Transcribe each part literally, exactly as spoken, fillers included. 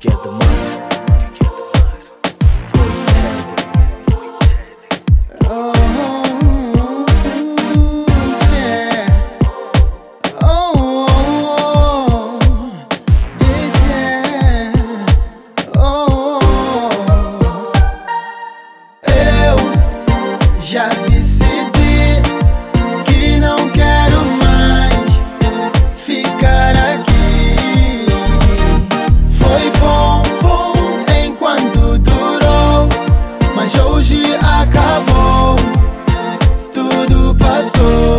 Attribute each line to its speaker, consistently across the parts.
Speaker 1: Get the money.
Speaker 2: Já decidi que não quero mais ficar aqui. Foi bom, bom enquanto durou, mas hoje acabou, tudo passou.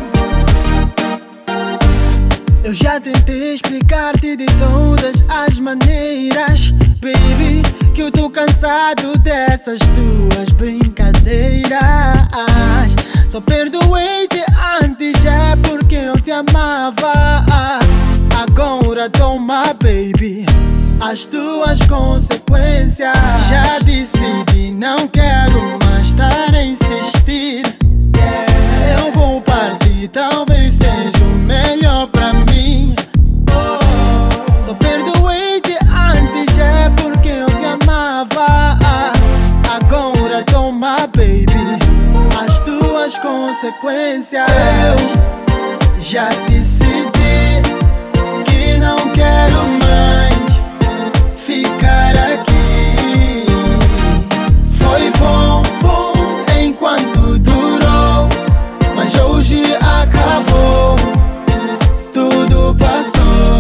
Speaker 2: Eu já tentei explicar-te de todas as maneiras, baby, que eu tô cansado dessas tuas brincadeiras. Só perdoei-te antes é porque eu te amava. Agora toma, baby, as tuas consequências. Já decidi, não quero mais estar a insistir. Eu vou partir, talvez seja o melhor pra mim. Só perdoei-te antes é porque eu te amava. Agora toma, baby, as tuas consequências. Eu já decidi que não quero mais ficar aqui. Foi bom, bom enquanto durou, mas hoje acabou, tudo passou.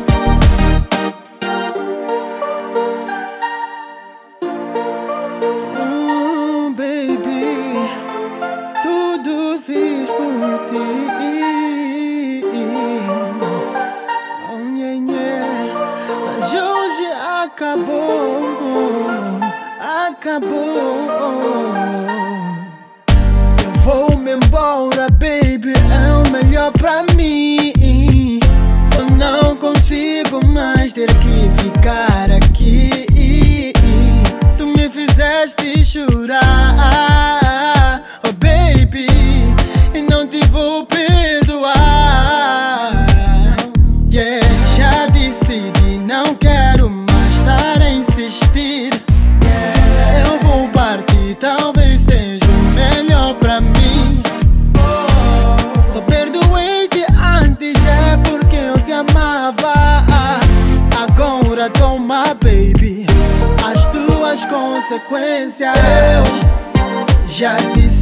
Speaker 2: Oh, baby, tudo fiz por ti. Oh, yeah, yeah. Mas hoje acabou, acabou. Eu vou-me embora, baby, é o melhor pra mim. Eu não consigo mais ter que ficar aqui. Tu me fizeste chorar, oh baby, e não te vou perdoar. Yeah, já decidi, não quero mais estar a insistir. Yeah, eu vou partir, talvez seja o melhor pra mim. Só perdoei-te antes é porque eu te amava. Agora toma, baby, as tuas consequências. Eu já disse